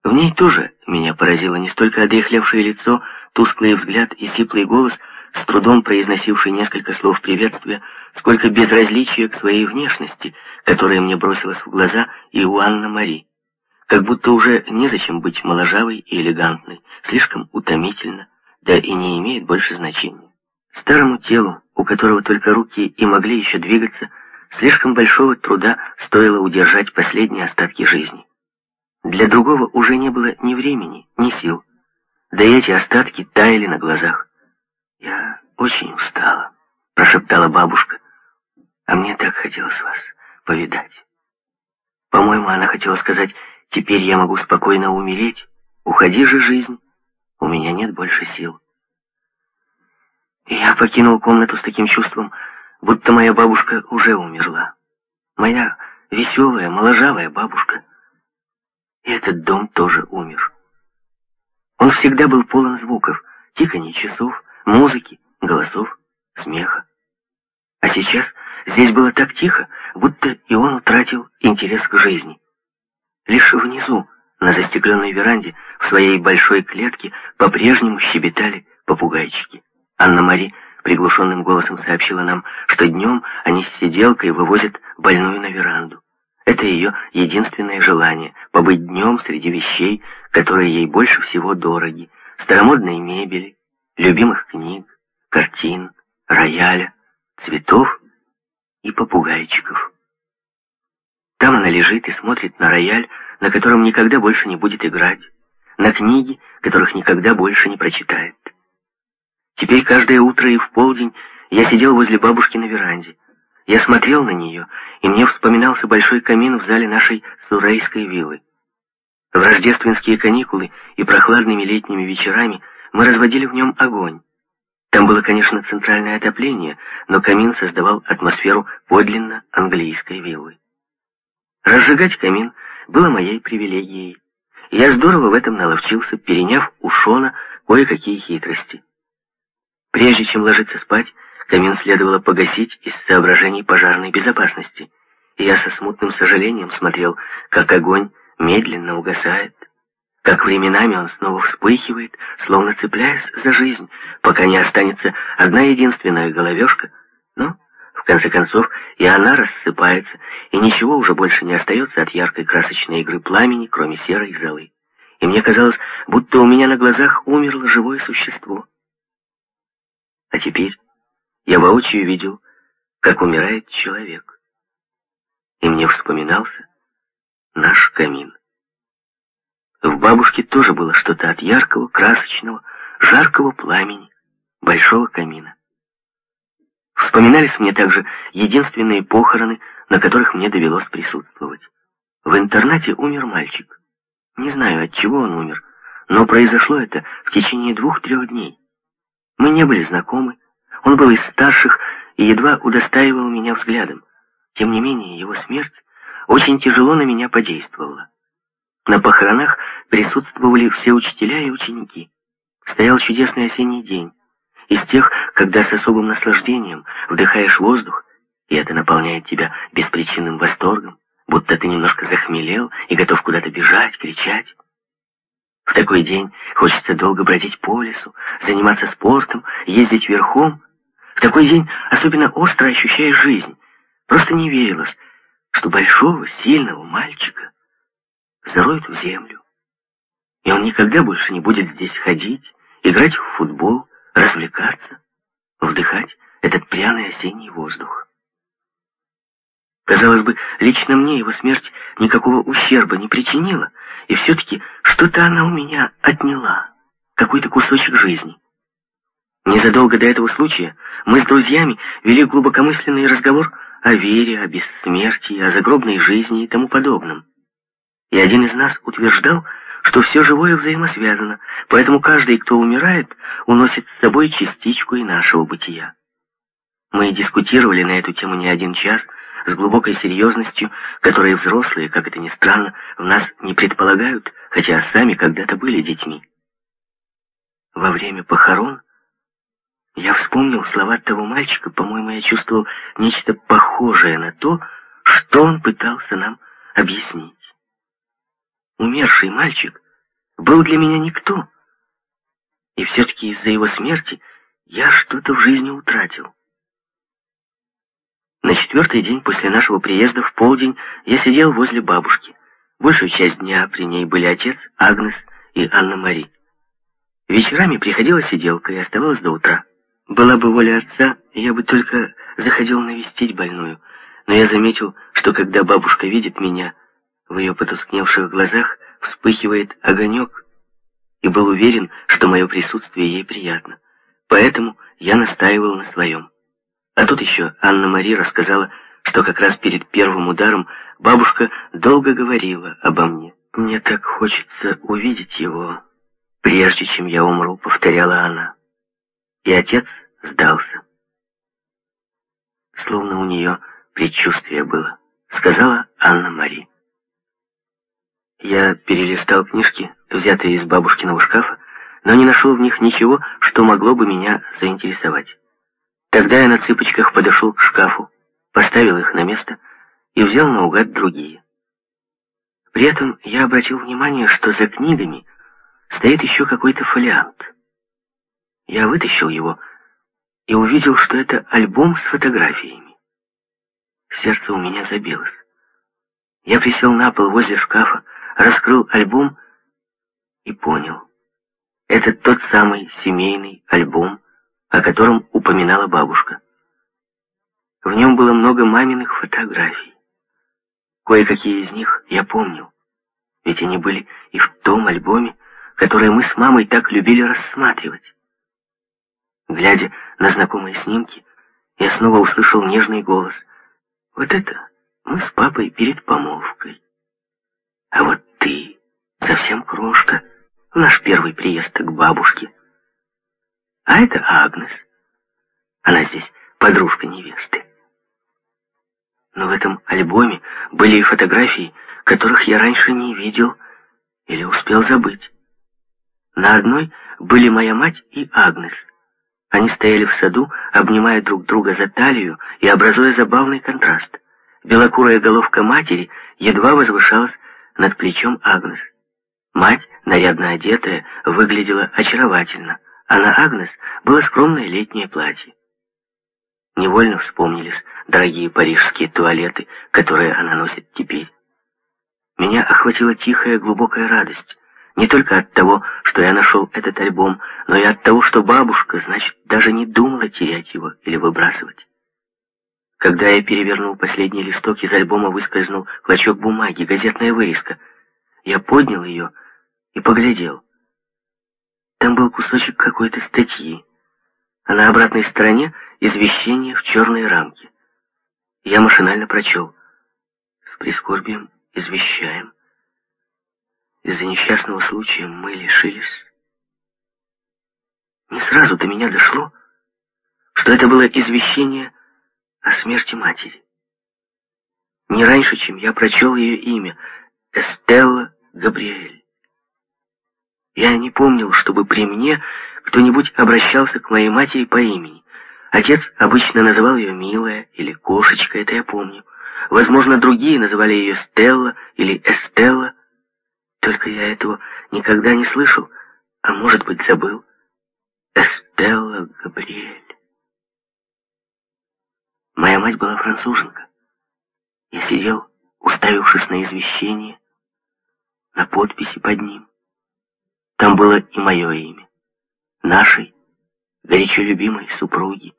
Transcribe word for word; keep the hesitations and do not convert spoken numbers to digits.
В ней тоже меня поразило не столько одряхлевшее лицо, тусклый взгляд и сиплый голос, с трудом произносивший несколько слов приветствия, сколько безразличие к своей внешности, которая мне бросилась в глаза и у Анны-Мари. Как будто уже незачем быть моложавой и элегантной, слишком утомительно, да и не имеет больше значения. Старому телу, у которого только руки и могли еще двигаться, слишком большого труда стоило удержать последние остатки жизни. Для другого уже не было ни времени, ни сил, да и эти остатки таяли на глазах. «Я очень устала», — прошептала бабушка, — «а мне так хотелось вас повидать». По-моему, она хотела сказать: «Теперь я могу спокойно умереть, уходи же, жизнь, у меня нет больше сил». И я покинул комнату с таким чувством, будто моя бабушка уже умерла. Моя веселая, моложавая бабушка. И этот дом тоже умер. Он всегда был полон звуков, тиканья часов, музыки, голосов, смеха. А сейчас здесь было так тихо, будто и он утратил интерес к жизни. Лишь внизу, на застекленной веранде, в своей большой клетке, по-прежнему щебетали попугайчики. Анна-Мари приглушенным голосом сообщила нам, что днем они с сиделкой вывозят больную на веранду. Это ее единственное желание — побыть днем среди вещей, которые ей больше всего дороги, старомодной мебели, любимых книг, картин, рояля, цветов и попугайчиков. Там она лежит и смотрит на рояль, на котором никогда больше не будет играть, на книги, которых никогда больше не прочитает. Теперь каждое утро и в полдень я сидел возле бабушки на веранде. Я смотрел на нее, и мне вспоминался большой камин в зале нашей суррейской виллы. В рождественские каникулы и прохладными летними вечерами мы разводили в нем огонь. Там было, конечно, центральное отопление, но камин создавал атмосферу подлинно английской виллы. Разжигать камин было моей привилегией. Я здорово в этом наловчился, переняв у Шона кое-какие хитрости. Прежде чем ложиться спать, камин следовало погасить из соображений пожарной безопасности, и я со смутным сожалением смотрел, как огонь медленно угасает, как временами он снова вспыхивает, словно цепляясь за жизнь, пока не останется одна единственная головешка, но, в конце концов, и она рассыпается, и ничего уже больше не остается от яркой красочной игры пламени, кроме серой золы. И мне казалось, будто у меня на глазах умерло живое существо. А теперь я воочию видел, как умирает человек. И мне вспоминался наш камин. В бабушке тоже было что-то от яркого, красочного, жаркого пламени, большого камина. Вспоминались мне также единственные похороны, на которых мне довелось присутствовать. В интернате умер мальчик. Не знаю, от чего он умер, но произошло это в течение двух-трех дней. Мы не были знакомы, он был из старших и едва удостаивал меня взглядом. Тем не менее, его смерть очень тяжело на меня подействовала. На похоронах присутствовали все учителя и ученики. Стоял чудесный осенний день, из тех, когда с особым наслаждением вдыхаешь воздух, и это наполняет тебя беспричинным восторгом, будто ты немножко захмелел и готов куда-то бежать, кричать. В такой день хочется долго бродить по лесу, заниматься спортом, ездить верхом. В такой день особенно остро ощущаешь жизнь. Просто не верилось, что большого, сильного мальчика зароют в землю. И он никогда больше не будет здесь ходить, играть в футбол, развлекаться, вдыхать этот пряный осенний воздух. Казалось бы, лично мне его смерть никакого ущерба не причинила, и все-таки что-то она у меня отняла, какой-то кусочек жизни. Незадолго до этого случая мы с друзьями вели глубокомысленный разговор о вере, о бессмертии, о загробной жизни и тому подобном. И один из нас утверждал, что все живое взаимосвязано, поэтому каждый, кто умирает, уносит с собой частичку и нашего бытия. Мы дискутировали на эту тему не один час, с глубокой серьезностью, которые взрослые, как это ни странно, в нас не предполагают, хотя сами когда-то были детьми. Во время похорон я вспомнил слова того мальчика, по-моему, я чувствовал нечто похожее на то, что он пытался нам объяснить. Умерший мальчик был для меня никто. И все-таки из-за его смерти я что-то в жизни утратил. На четвертый день после нашего приезда в полдень я сидел возле бабушки. Большую часть дня при ней были отец, Агнес и Анна-Мари. Вечерами приходила сиделка и оставалась до утра. Была бы воля отца, я бы только заходил навестить больную, но я заметил, что когда бабушка видит меня, в ее потускневших глазах вспыхивает огонек, и был уверен, что мое присутствие ей приятно. Поэтому я настаивал на своем. А тут еще Анна-Мари рассказала, что как раз перед первым ударом бабушка долго говорила обо мне. «Мне так хочется увидеть его, прежде чем я умру», — повторяла она. И отец сдался. Словно у нее предчувствие было, сказала Анна-Мари. Я перелистал книжки, взятые из бабушкиного шкафа, но не нашел в них ничего, что могло бы меня заинтересовать. Тогда я на цыпочках подошел к шкафу, поставил их на место и взял наугад другие. При этом я обратил внимание, что за книгами стоит еще какой-то фолиант. Я вытащил его и увидел, что это альбом с фотографиями. Сердце у меня забилось. Я присел на пол возле шкафа, раскрыл альбом и понял. Это тот самый семейный альбом, о котором упоминала бабушка. В нем было много маминых фотографий. Кое-какие из них я помнил, ведь они были и в том альбоме, который мы с мамой так любили рассматривать. Глядя на знакомые снимки, я снова услышал нежный голос. Вот это мы с папой перед помолвкой. А вот ты, совсем крошка, в наш первый приезд к бабушке. А это Агнес. Она здесь подружка невесты. Но в этом альбоме были и фотографии, которых я раньше не видел или успел забыть. На одной были моя мать и Агнес. Они стояли в саду, обнимая друг друга за талию и образуя забавный контраст. Белокурая головка матери едва возвышалась над плечом Агнес. Мать, нарядно одетая, выглядела очаровательно, а на Агнес было скромное летнее платье. Невольно вспомнились дорогие парижские туалеты, которые она носит теперь. Меня охватила тихая, глубокая радость. Не только от того, что я нашел этот альбом, но и от того, что бабушка, значит, даже не думала терять его или выбрасывать. Когда я перевернул последний листок, из альбома выскользнул клочок бумаги, газетная вырезка. Я поднял ее и поглядел. Там был кусочек какой-то статьи, а на обратной стороне извещение в черной рамке. Я машинально прочел. С прискорбием извещаем. Из-за несчастного случая мы лишились... Не сразу до меня дошло, что это было извещение о смерти матери. Не раньше, чем я прочел ее имя — Эстелла Габриэль. Я не помнил, чтобы при мне кто-нибудь обращался к моей матери по имени. Отец обычно называл ее «милая» или «кошечка», это я помню. Возможно, другие называли ее Стелла или Эстелла. Только я этого никогда не слышал, а может быть, забыл. Эстелла Габриэль. Моя мать была француженка. Я сидел, уставившись на извещение, на подписи под ним. Там было и мое имя, нашей, горячо любимой супруги.